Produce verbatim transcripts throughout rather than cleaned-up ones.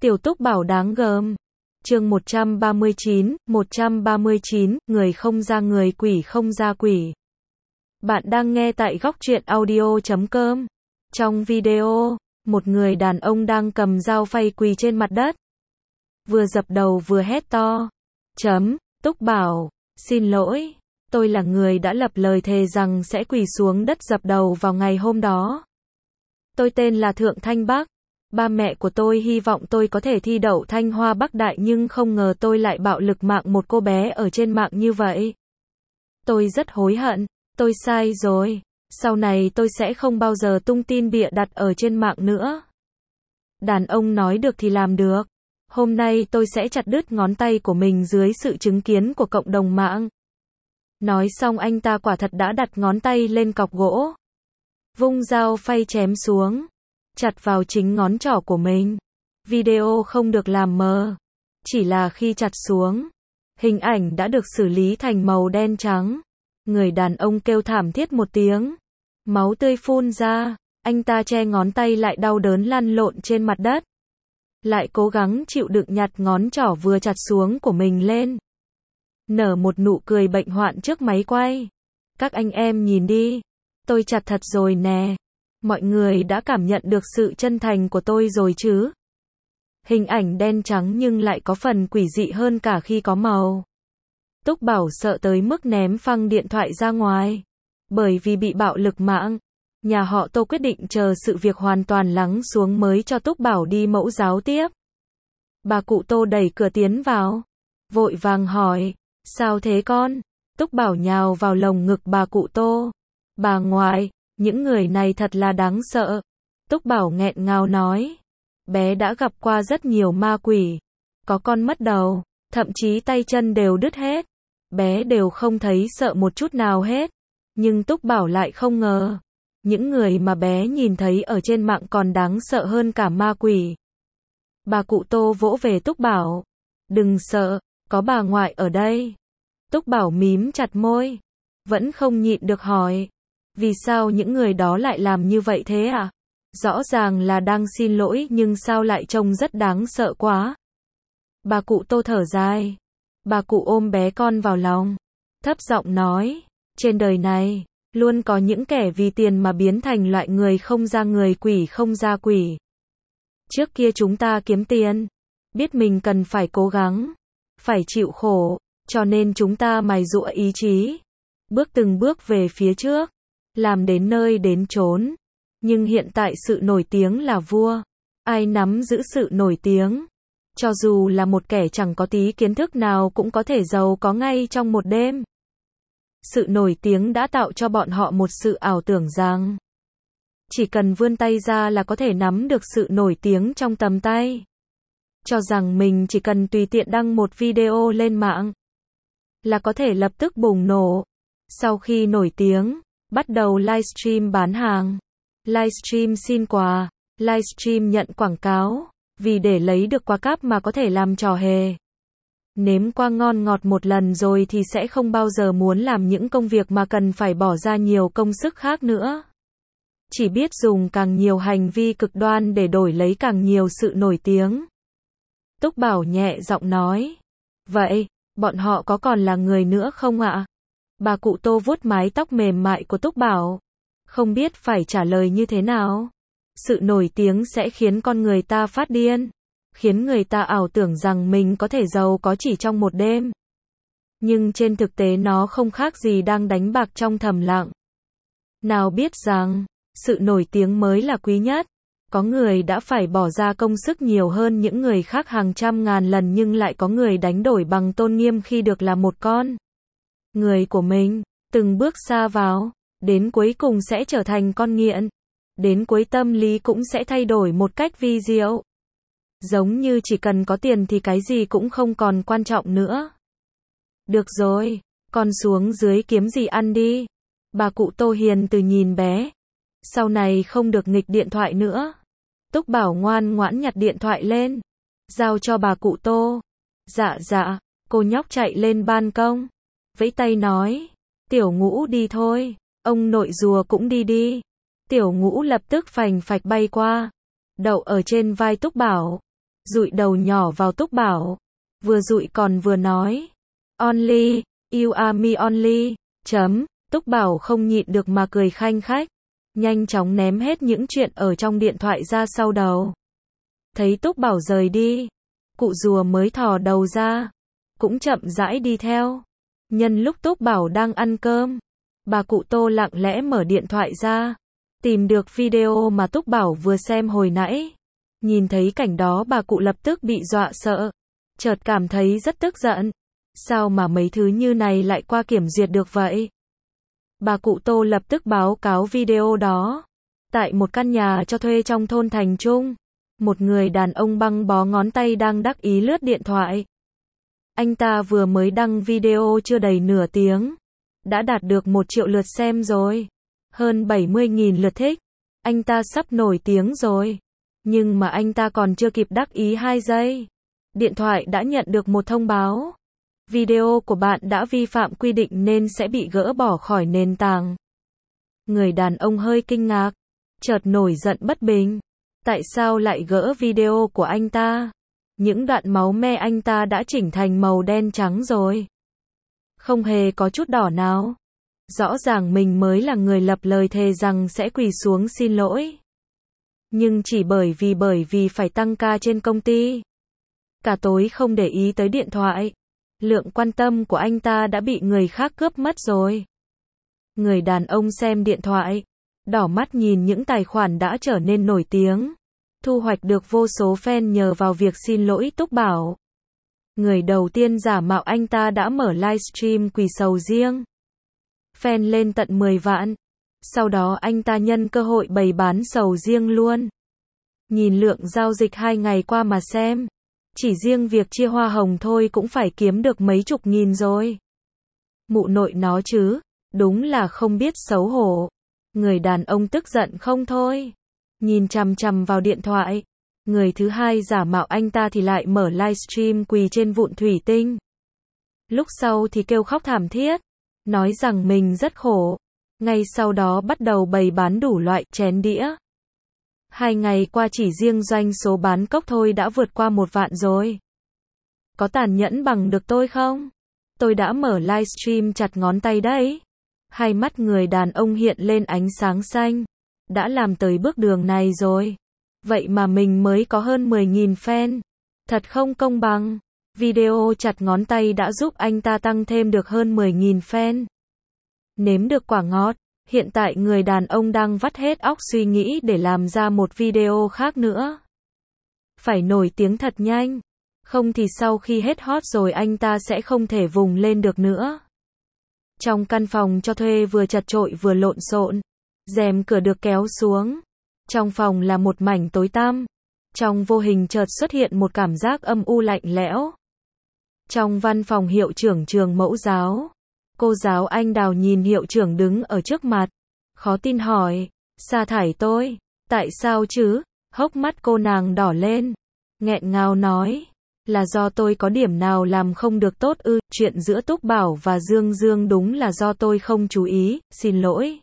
Tiểu Túc Bảo đáng gờm. Chương một trăm ba mươi chín, một trăm ba mươi chín, người không ra người, quỷ không ra quỷ. Bạn đang nghe tại góc truyện audio chấm com. Trong video, một người đàn ông đang cầm dao phay quỳ trên mặt đất. Vừa dập đầu vừa hét to. Chấm, Túc Bảo, xin lỗi, tôi là người đã lập lời thề rằng sẽ quỳ xuống đất dập đầu vào ngày hôm đó. Tôi tên là Thượng Thanh Bắc. Ba mẹ của tôi hy vọng tôi có thể thi đậu Thanh Hoa Bắc Đại nhưng không ngờ tôi lại bạo lực mạng một cô bé ở trên mạng như vậy. Tôi rất hối hận, tôi sai rồi, sau này tôi sẽ không bao giờ tung tin bịa đặt ở trên mạng nữa. Đàn ông nói được thì làm được. Hôm nay tôi sẽ chặt đứt ngón tay của mình dưới sự chứng kiến của cộng đồng mạng. Nói xong anh ta quả thật đã đặt ngón tay lên cọc gỗ. Vung dao phay chém xuống. Chặt vào chính ngón trỏ của mình. Video không được làm mờ. Chỉ là khi chặt xuống, hình ảnh đã được xử lý thành màu đen trắng. Người đàn ông kêu thảm thiết một tiếng. Máu tươi phun ra. Anh ta che ngón tay lại đau đớn lăn lộn trên mặt đất. Lại cố gắng chịu đựng nhặt ngón trỏ vừa chặt xuống của mình lên. Nở một nụ cười bệnh hoạn trước máy quay. Các anh em nhìn đi. Tôi chặt thật rồi nè. Mọi người đã cảm nhận được sự chân thành của tôi rồi chứ? Hình ảnh đen trắng nhưng lại có phần quỷ dị hơn cả khi có màu. Túc Bảo sợ tới mức ném phăng điện thoại ra ngoài. Bởi vì bị bạo lực mạng, nhà họ Tô quyết định chờ sự việc hoàn toàn lắng xuống mới cho Túc Bảo đi mẫu giáo tiếp. Bà cụ Tô đẩy cửa tiến vào. Vội vàng hỏi, sao thế con? Túc Bảo nhào vào lồng ngực bà cụ Tô. Bà ngoại, những người này thật là đáng sợ. Túc Bảo nghẹn ngào nói. Bé đã gặp qua rất nhiều ma quỷ. Có con mất đầu, thậm chí tay chân đều đứt hết. Bé đều không thấy sợ một chút nào hết. Nhưng Túc Bảo lại không ngờ. Những người mà bé nhìn thấy ở trên mạng còn đáng sợ hơn cả ma quỷ. Bà cụ Tô vỗ về Túc Bảo. Đừng sợ, có bà ngoại ở đây. Túc Bảo mím chặt môi. Vẫn không nhịn được hỏi. Vì sao những người đó lại làm như vậy thế à? Rõ ràng là đang xin lỗi nhưng sao lại trông rất đáng sợ quá. Bà cụ Tô thở dài. Bà cụ ôm bé con vào lòng. Thấp giọng nói. Trên đời này, luôn có những kẻ vì tiền mà biến thành loại người không ra người, quỷ không ra quỷ. Trước kia chúng ta kiếm tiền. Biết mình cần phải cố gắng. Phải chịu khổ. Cho nên chúng ta mài dũa ý chí. Bước từng bước về phía trước. Làm đến nơi đến chốn. Nhưng hiện tại sự nổi tiếng là vua. Ai nắm giữ sự nổi tiếng. Cho dù là một kẻ chẳng có tí kiến thức nào cũng có thể giàu có ngay trong một đêm. Sự nổi tiếng đã tạo cho bọn họ một sự ảo tưởng rằng chỉ cần vươn tay ra là có thể nắm được sự nổi tiếng trong tầm tay. Cho rằng mình chỉ cần tùy tiện đăng một video lên mạng là có thể lập tức bùng nổ. Sau khi nổi tiếng, bắt đầu livestream bán hàng, livestream xin quà, livestream nhận quảng cáo, vì để lấy được quà cáp mà có thể làm trò hề. Nếm qua ngon ngọt một lần rồi thì sẽ không bao giờ muốn làm những công việc mà cần phải bỏ ra nhiều công sức khác nữa. Chỉ biết dùng càng nhiều hành vi cực đoan để đổi lấy càng nhiều sự nổi tiếng. Túc Bảo nhẹ giọng nói. Vậy, bọn họ có còn là người nữa không ạ? Bà cụ Tô vuốt mái tóc mềm mại của Túc Bảo. Không biết phải trả lời như thế nào. Sự nổi tiếng sẽ khiến con người ta phát điên. Khiến người ta ảo tưởng rằng mình có thể giàu có chỉ trong một đêm. Nhưng trên thực tế nó không khác gì đang đánh bạc trong thầm lặng. Nào biết rằng, sự nổi tiếng mới là quý nhất. Có người đã phải bỏ ra công sức nhiều hơn những người khác hàng trăm ngàn lần nhưng lại có người đánh đổi bằng tôn nghiêm khi được là một con người của mình, từng bước xa vào, đến cuối cùng sẽ trở thành con nghiện. Đến cuối tâm lý cũng sẽ thay đổi một cách vi diệu. Giống như chỉ cần có tiền thì cái gì cũng không còn quan trọng nữa. Được rồi, con xuống dưới kiếm gì ăn đi. Bà cụ Tô hiền từ nhìn bé. Sau này không được nghịch điện thoại nữa. Túc Bảo ngoan ngoãn nhặt điện thoại lên. Giao cho bà cụ Tô. Dạ dạ, cô nhóc chạy lên ban công. Vẫy tay nói. Tiểu Ngũ đi thôi. Ông nội rùa cũng đi đi. Tiểu Ngũ lập tức phành phạch bay qua. Đậu ở trên vai Túc Bảo. dụi đầu nhỏ vào Túc Bảo. Vừa dụi còn vừa nói. Only, you are me only. Chấm, Túc Bảo không nhịn được mà cười khanh khách. Nhanh chóng ném hết những chuyện ở trong điện thoại ra sau đầu. Thấy Túc Bảo rời đi, cụ rùa mới thò đầu ra, cũng chậm rãi đi theo. Nhân lúc Túc Bảo đang ăn cơm, bà cụ Tô lặng lẽ mở điện thoại ra, tìm được video mà Túc Bảo vừa xem hồi nãy. Nhìn thấy cảnh đó bà cụ lập tức bị dọa sợ, chợt cảm thấy rất tức giận. Sao mà mấy thứ như này lại qua kiểm duyệt được vậy? Bà cụ Tô lập tức báo cáo video đó. Tại một căn nhà cho thuê trong thôn Thành Trung, một người đàn ông băng bó ngón tay đang đắc ý lướt điện thoại. Anh ta vừa mới đăng video chưa đầy nửa tiếng, đã đạt được một triệu lượt xem rồi. Hơn bảy mươi nghìn lượt thích. Anh ta sắp nổi tiếng rồi. Nhưng mà anh ta còn chưa kịp đắc ý hai giây. Điện thoại đã nhận được một thông báo. Video của bạn đã vi phạm quy định nên sẽ bị gỡ bỏ khỏi nền tảng. Người đàn ông hơi kinh ngạc, chợt nổi giận bất bình. Tại sao lại gỡ video của anh ta? Những đoạn máu me anh ta đã chỉnh thành màu đen trắng rồi. Không hề có chút đỏ nào. Rõ ràng mình mới là người lập lời thề rằng sẽ quỳ xuống xin lỗi. Nhưng chỉ bởi vì bởi vì phải tăng ca trên công ty. Cả tối không để ý tới điện thoại. Lượng quan tâm của anh ta đã bị người khác cướp mất rồi. Người đàn ông xem điện thoại, đỏ mắt nhìn những tài khoản đã trở nên nổi tiếng, thu hoạch được vô số fan nhờ vào việc xin lỗi Túc Bảo. Người đầu tiên giả mạo anh ta đã mở livestream quỳ sầu riêng. Fan lên tận mười vạn. Sau đó anh ta nhân cơ hội bày bán sầu riêng luôn. Nhìn lượng giao dịch hai ngày qua mà xem. Chỉ riêng việc chia hoa hồng thôi cũng phải kiếm được mấy chục nghìn rồi. Mụ nội nó chứ, đúng là không biết xấu hổ. Người đàn ông tức giận không thôi. Nhìn chằm chằm vào điện thoại. Người thứ hai giả mạo anh ta thì lại mở livestream quỳ trên vụn thủy tinh. Lúc sau thì kêu khóc thảm thiết. Nói rằng mình rất khổ. Ngay sau đó bắt đầu bày bán đủ loại chén đĩa. Hai ngày qua chỉ riêng doanh số bán cốc thôi đã vượt qua một vạn rồi. Có tàn nhẫn bằng được tôi không? Tôi đã mở livestream chặt ngón tay đấy. Hai mắt người đàn ông hiện lên ánh sáng xanh. Đã làm tới bước đường này rồi. Vậy mà mình mới có hơn mười nghìn fan. Thật không công bằng. Video chặt ngón tay đã giúp anh ta tăng thêm được hơn mười nghìn fan. Nếm được quả ngọt. Hiện tại người đàn ông đang vắt hết óc suy nghĩ để làm ra một video khác nữa. Phải nổi tiếng thật nhanh. Không thì sau khi hết hot rồi anh ta sẽ không thể vùng lên được nữa. Trong căn phòng cho thuê vừa chật chội vừa lộn xộn. Rèm cửa được kéo xuống. Trong phòng là một mảnh tối tăm. Trong vô hình chợt xuất hiện một cảm giác âm u lạnh lẽo. Trong văn phòng hiệu trưởng trường mẫu giáo. Cô giáo Anh Đào nhìn hiệu trưởng đứng ở trước mặt. Khó tin hỏi. Sa thải tôi. Tại sao chứ? Hốc mắt cô nàng đỏ lên. Nghẹn ngào nói. Là do tôi có điểm nào làm không được tốt ư? Chuyện giữa Túc Bảo và Dương Dương đúng là do tôi không chú ý. Xin lỗi.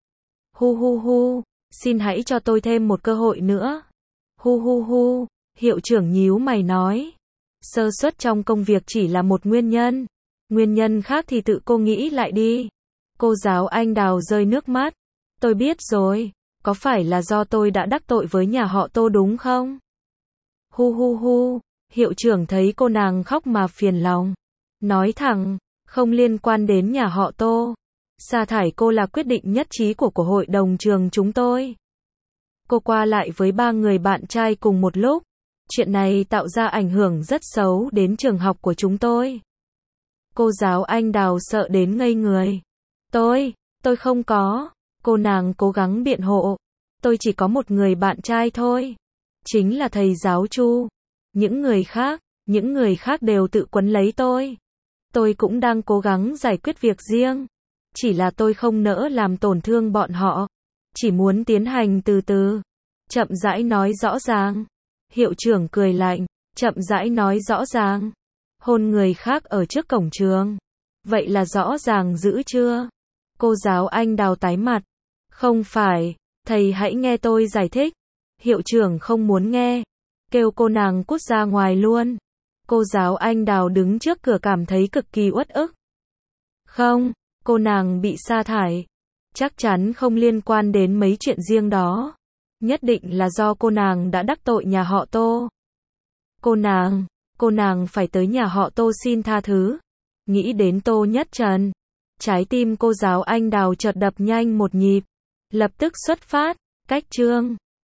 Hu hu hu. Xin hãy cho tôi thêm một cơ hội nữa. Hu hu hu. Hiệu trưởng nhíu mày nói. Sơ suất trong công việc chỉ là một nguyên nhân. Nguyên nhân khác thì tự cô nghĩ lại đi. Cô giáo Anh Đào rơi nước mắt. Tôi biết rồi. Có phải là do tôi đã đắc tội với nhà họ Tô đúng không? Hu hu hu. Hiệu trưởng thấy cô nàng khóc mà phiền lòng. Nói thẳng. Không liên quan đến nhà họ Tô. Sa thải cô là quyết định nhất trí của của hội đồng trường chúng tôi. Cô qua lại với ba người bạn trai cùng một lúc. Chuyện này tạo ra ảnh hưởng rất xấu đến trường học của chúng tôi. Cô giáo Anh Đào sợ đến ngây người. Tôi, tôi không có. Cô nàng cố gắng biện hộ. Tôi chỉ có một người bạn trai thôi. Chính là thầy giáo Chu. Những người khác, những người khác đều tự quấn lấy tôi. Tôi cũng đang cố gắng giải quyết việc riêng. Chỉ là tôi không nỡ làm tổn thương bọn họ. Chỉ muốn tiến hành từ từ. Chậm rãi nói rõ ràng. Hiệu trưởng cười lạnh. Chậm rãi nói rõ ràng. Hôn người khác ở trước cổng trường. Vậy là rõ ràng dữ chưa? Cô giáo Anh Đào tái mặt. Không phải. Thầy hãy nghe tôi giải thích. Hiệu trưởng không muốn nghe. kêu cô nàng cút ra ngoài luôn. Cô giáo anh Đào đứng trước cửa cảm thấy cực kỳ uất ức. Không, cô nàng bị sa thải. Chắc chắn không liên quan đến mấy chuyện riêng đó. Nhất định là do cô nàng đã đắc tội nhà họ Tô. Cô nàng, cô nàng phải tới nhà họ Tô xin tha thứ. Nghĩ đến Tô Nhất Trần, trái tim cô giáo anh Đào chợt đập nhanh một nhịp. Lập tức xuất phát, cách chương.